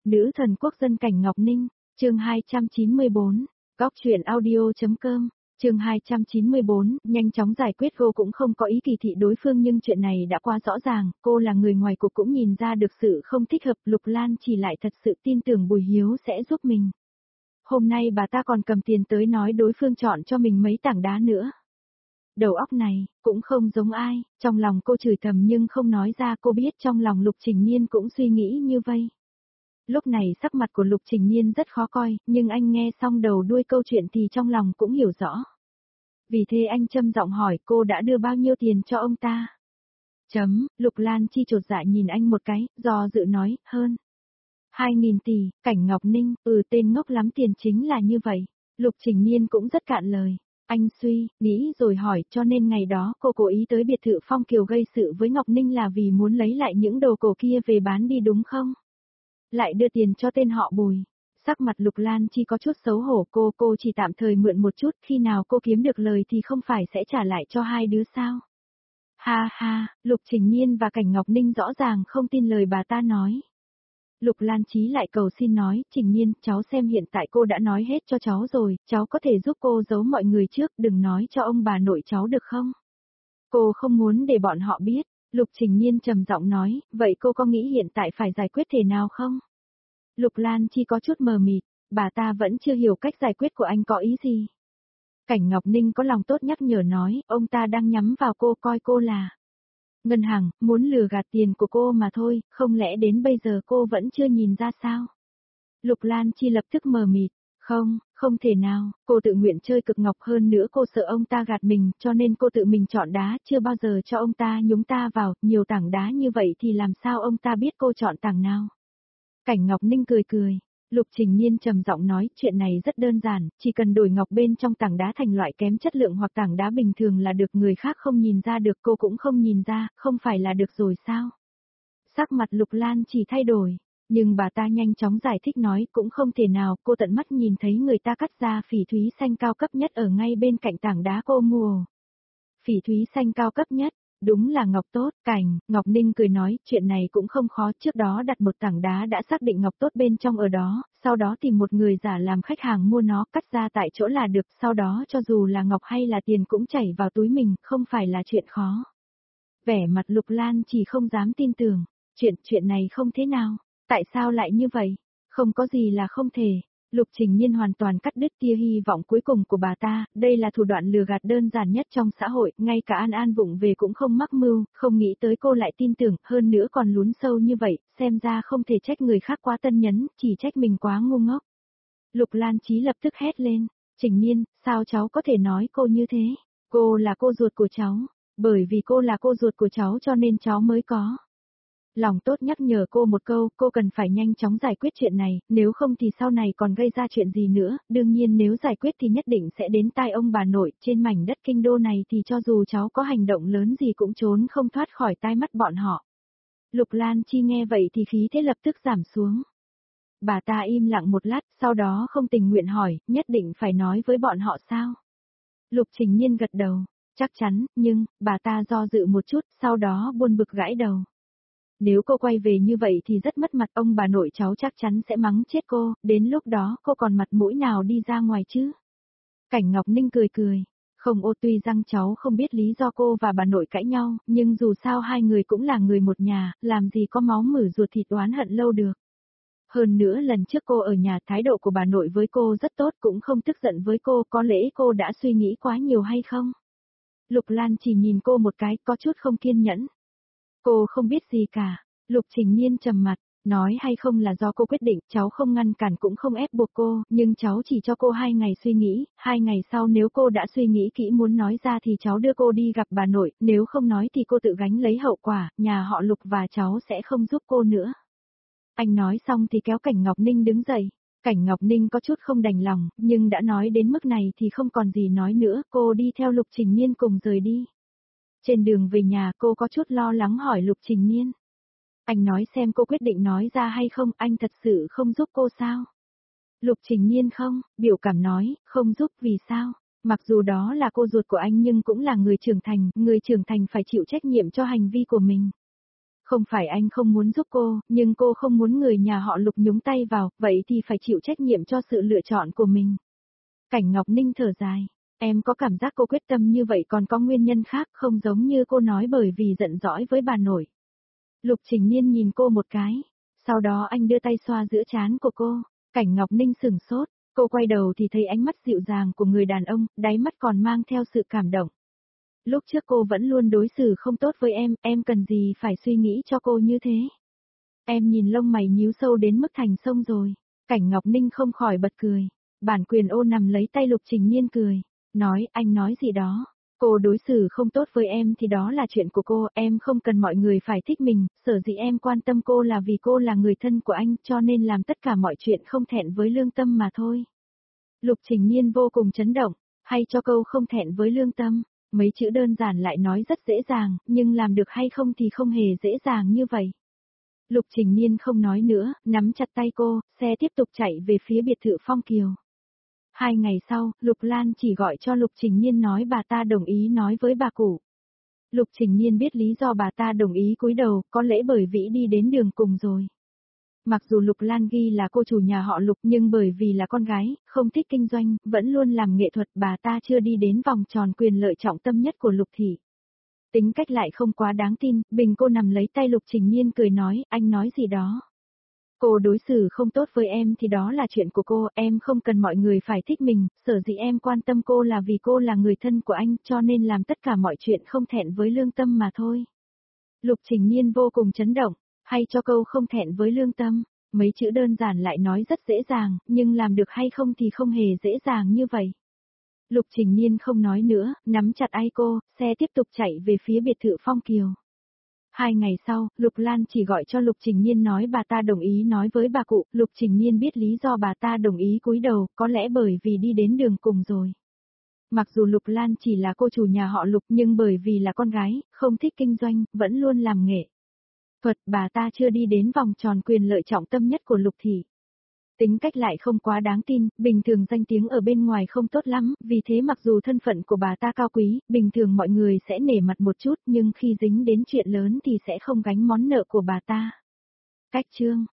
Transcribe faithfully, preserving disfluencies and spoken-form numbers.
Nữ thần quốc dân Cảnh Ngọc Ninh, chương hai trăm chín mươi bốn, góc truyện audio.com, chương hai trăm chín mươi bốn, nhanh chóng giải quyết. Cô cũng không có ý kỳ thị đối phương nhưng chuyện này đã quá rõ ràng, cô là người ngoài cuộc cũng nhìn ra được sự không thích hợp. Lục Lan chỉ lại thật sự tin tưởng Bùi Hiếu sẽ giúp mình. Hôm nay bà ta còn cầm tiền tới nói đối phương chọn cho mình mấy tảng đá nữa. Đầu óc này, cũng không giống ai, trong lòng cô chửi thầm nhưng không nói ra. Cô biết trong lòng Lục Trình Nhiên cũng suy nghĩ như vây. Lúc này sắc mặt của Lục Trình Nhiên rất khó coi, nhưng anh nghe xong đầu đuôi câu chuyện thì trong lòng cũng hiểu rõ. Vì thế anh trầm giọng hỏi cô đã đưa bao nhiêu tiền cho ông ta. Chấm, Lục Lan Chi chột dạ nhìn anh một cái, do dự nói, hơn. Hai nghìn tỷ, Cảnh Ngọc Ninh, ừ tên ngốc lắm, tiền chính là như vậy. Lục Trình Nhiên cũng rất cạn lời. Anh suy, nghĩ rồi hỏi, cho nên ngày đó cô cố ý tới biệt thự Phong Kiều gây sự với Ngọc Ninh là vì muốn lấy lại những đồ cổ kia về bán đi đúng không? Lại đưa tiền cho tên họ Bùi. Sắc mặt Lục Lan Chi có chút xấu hổ. Cô cô chỉ tạm thời mượn một chút, khi nào cô kiếm được lời thì không phải sẽ trả lại cho hai đứa sao? Ha ha, Lục Trình Nhiên và Cảnh Ngọc Ninh rõ ràng không tin lời bà ta nói. Lục Lan Chí lại cầu xin nói, Trình Nhiên, cháu xem hiện tại cô đã nói hết cho cháu rồi, cháu có thể giúp cô giấu mọi người trước, đừng nói cho ông bà nội cháu được không? Cô không muốn để bọn họ biết. Lục Trình Nhiên trầm giọng nói, vậy cô có nghĩ hiện tại phải giải quyết thế nào không? Lục Lan Chi có chút mờ mịt, bà ta vẫn chưa hiểu cách giải quyết của anh có ý gì. Cảnh Ngọc Ninh có lòng tốt nhắc nhở nói, ông ta đang nhắm vào cô, coi cô là ngân hàng, muốn lừa gạt tiền của cô mà thôi, không lẽ đến bây giờ cô vẫn chưa nhìn ra sao? Lục Lan Chi lập tức mờ mịt, không, không thể nào, cô tự nguyện chơi cực ngọc, hơn nữa cô sợ ông ta gạt mình, cho nên cô tự mình chọn đá, chưa bao giờ cho ông ta nhúng ta vào, nhiều tảng đá như vậy thì làm sao ông ta biết cô chọn tảng nào? Cảnh Ngọc Ninh cười cười. Lục Trình Nhiên trầm giọng nói, chuyện này rất đơn giản, chỉ cần đổi ngọc bên trong tảng đá thành loại kém chất lượng hoặc tảng đá bình thường là được, người khác không nhìn ra được, cô cũng không nhìn ra, không phải là được rồi sao? Sắc mặt Lục Lan chỉ thay đổi, nhưng bà ta nhanh chóng giải thích nói, cũng không thể nào, cô tận mắt nhìn thấy người ta cắt ra phỉ thúy xanh cao cấp nhất ở ngay bên cạnh tảng đá cô mua. Phỉ thúy xanh cao cấp nhất. Đúng là ngọc tốt. Cảnh, Ngọc Ninh cười nói, chuyện này cũng không khó, trước đó đặt một tảng đá đã xác định ngọc tốt bên trong ở đó, sau đó tìm một người giả làm khách hàng mua nó, cắt ra tại chỗ là được, sau đó cho dù là ngọc hay là tiền cũng chảy vào túi mình, không phải là chuyện khó. Vẻ mặt Lục Lan chỉ không dám tin tưởng, chuyện, chuyện này không thế nào, tại sao lại như vậy, không có gì là không thể. Lục Trình Nhiên hoàn toàn cắt đứt tia hy vọng cuối cùng của bà ta, đây là thủ đoạn lừa gạt đơn giản nhất trong xã hội, ngay cả An An vụng về cũng không mắc mưu, không nghĩ tới cô lại tin tưởng, hơn nữa còn lún sâu như vậy, xem ra không thể trách người khác quá tân nhấn, chỉ trách mình quá ngu ngốc. Lục Lan Chí lập tức hét lên, Trình Nhiên, sao cháu có thể nói cô như thế? Cô là cô ruột của cháu, bởi vì cô là cô ruột của cháu cho nên cháu mới có lòng tốt nhắc nhở cô một câu, cô cần phải nhanh chóng giải quyết chuyện này, nếu không thì sau này còn gây ra chuyện gì nữa, đương nhiên nếu giải quyết thì nhất định sẽ đến tai ông bà nội, trên mảnh đất kinh đô này thì cho dù cháu có hành động lớn gì cũng trốn không thoát khỏi tai mắt bọn họ. Lục Lan Chi nghe vậy thì khí thế lập tức giảm xuống. Bà ta im lặng một lát, sau đó không tình nguyện hỏi, nhất định phải nói với bọn họ sao? Lục Trình Nhiên gật đầu, chắc chắn, nhưng, bà ta do dự một chút, sau đó buồn bực gãi đầu. Nếu cô quay về như vậy thì rất mất mặt, ông bà nội cháu chắc chắn sẽ mắng chết cô, đến lúc đó cô còn mặt mũi nào đi ra ngoài chứ? Cảnh Ngọc Ninh cười cười, không ô tuy rằng cháu không biết lý do cô và bà nội cãi nhau, nhưng dù sao hai người cũng là người một nhà, làm gì có máu mủ ruột thịt oán hận lâu được. Hơn nữa lần trước cô ở nhà thái độ của bà nội với cô rất tốt, cũng không tức giận với cô, có lẽ cô đã suy nghĩ quá nhiều hay không? Lục Lan chỉ nhìn cô một cái, có chút không kiên nhẫn. Cô không biết gì cả. Lục Trình Nhiên trầm mặt, nói hay không là do cô quyết định, cháu không ngăn cản cũng không ép buộc cô, nhưng cháu chỉ cho cô hai ngày suy nghĩ, hai ngày sau nếu cô đã suy nghĩ kỹ muốn nói ra thì cháu đưa cô đi gặp bà nội, nếu không nói thì cô tự gánh lấy hậu quả, nhà họ Lục và cháu sẽ không giúp cô nữa. Anh nói xong thì kéo Cảnh Ngọc Ninh đứng dậy. Cảnh Ngọc Ninh có chút không đành lòng, nhưng đã nói đến mức này thì không còn gì nói nữa, cô đi theo Lục Trình Nhiên cùng rời đi. Trên đường về nhà cô có chút lo lắng hỏi Lục Trình Nhiên. Anh nói xem cô quyết định nói ra hay không, anh thật sự không giúp cô sao? Lục Trình Nhiên không, biểu cảm nói, không giúp vì sao? Mặc dù đó là cô ruột của anh nhưng cũng là người trưởng thành, người trưởng thành phải chịu trách nhiệm cho hành vi của mình. Không phải anh không muốn giúp cô, nhưng cô không muốn người nhà họ Lục nhúng tay vào, vậy thì phải chịu trách nhiệm cho sự lựa chọn của mình. Cảnh Ngọc Ninh thở dài, em có cảm giác cô quyết tâm như vậy còn có nguyên nhân khác không giống như cô nói bởi vì giận dỗi với bà nội. Lục Trình Niên nhìn cô một cái, sau đó anh đưa tay xoa giữa trán của cô, Cảnh Ngọc Ninh sửng sốt, cô quay đầu thì thấy ánh mắt dịu dàng của người đàn ông, đáy mắt còn mang theo sự cảm động. Lúc trước cô vẫn luôn đối xử không tốt với em, em cần gì phải suy nghĩ cho cô như thế. Em nhìn lông mày nhíu sâu đến mức thành sông rồi. Cảnh Ngọc Ninh không khỏi bật cười. Bản quyền ô nằm lấy tay Lục Trình Nhiên cười. Nói, anh nói gì đó. Cô đối xử không tốt với em thì đó là chuyện của cô, em không cần mọi người phải thích mình, sở dĩ em quan tâm cô là vì cô là người thân của anh cho nên làm tất cả mọi chuyện không thẹn với lương tâm mà thôi. Lục Trình Nhiên vô cùng chấn động, hay cho câu không thẹn với lương tâm. Mấy chữ đơn giản lại nói rất dễ dàng, nhưng làm được hay không thì không hề dễ dàng như vậy. Lục Trình Niên không nói nữa, nắm chặt tay cô, xe tiếp tục chạy về phía biệt thự Phong Kiều. Hai ngày sau, Lục Lan chỉ gọi cho Lục Trình Niên nói bà ta đồng ý nói với bà cụ. Lục Trình Niên biết lý do bà ta đồng ý cúi đầu, có lẽ bởi vì đi đến đường cùng rồi. Mặc dù Lục Lan ghi là cô chủ nhà họ Lục nhưng bởi vì là con gái, không thích kinh doanh, vẫn luôn làm nghệ thuật bà ta chưa đi đến vòng tròn quyền lợi trọng tâm nhất của Lục Thị. Tính cách lại không quá đáng tin, bình cô nằm lấy tay Lục Trình Niên cười nói, anh nói gì đó. Cô đối xử không tốt với em thì đó là chuyện của cô, em không cần mọi người phải thích mình, sở dĩ em quan tâm cô là vì cô là người thân của anh cho nên làm tất cả mọi chuyện không thẹn với lương tâm mà thôi. Lục Trình Niên vô cùng chấn động. Hay cho câu không thẹn với lương tâm, mấy chữ đơn giản lại nói rất dễ dàng, nhưng làm được hay không thì không hề dễ dàng như vậy. Lục Trình Niên không nói nữa, nắm chặt tay cô, xe tiếp tục chạy về phía biệt thự Phong Kiều. Hai ngày sau, Lục Lan chỉ gọi cho Lục Trình Niên nói bà ta đồng ý nói với bà cụ, Lục Trình Niên biết lý do bà ta đồng ý cúi đầu, có lẽ bởi vì đi đến đường cùng rồi. Mặc dù Lục Lan chỉ là cô chủ nhà họ Lục nhưng bởi vì là con gái, không thích kinh doanh, vẫn luôn làm nghệ thuật, bà ta chưa đi đến vòng tròn quyền lợi trọng tâm nhất của Lục Thị. Tính cách lại không quá đáng tin, bình thường danh tiếng ở bên ngoài không tốt lắm, vì thế mặc dù thân phận của bà ta cao quý, bình thường mọi người sẽ nể mặt một chút nhưng khi dính đến chuyện lớn thì sẽ không gánh món nợ của bà ta. Cách chương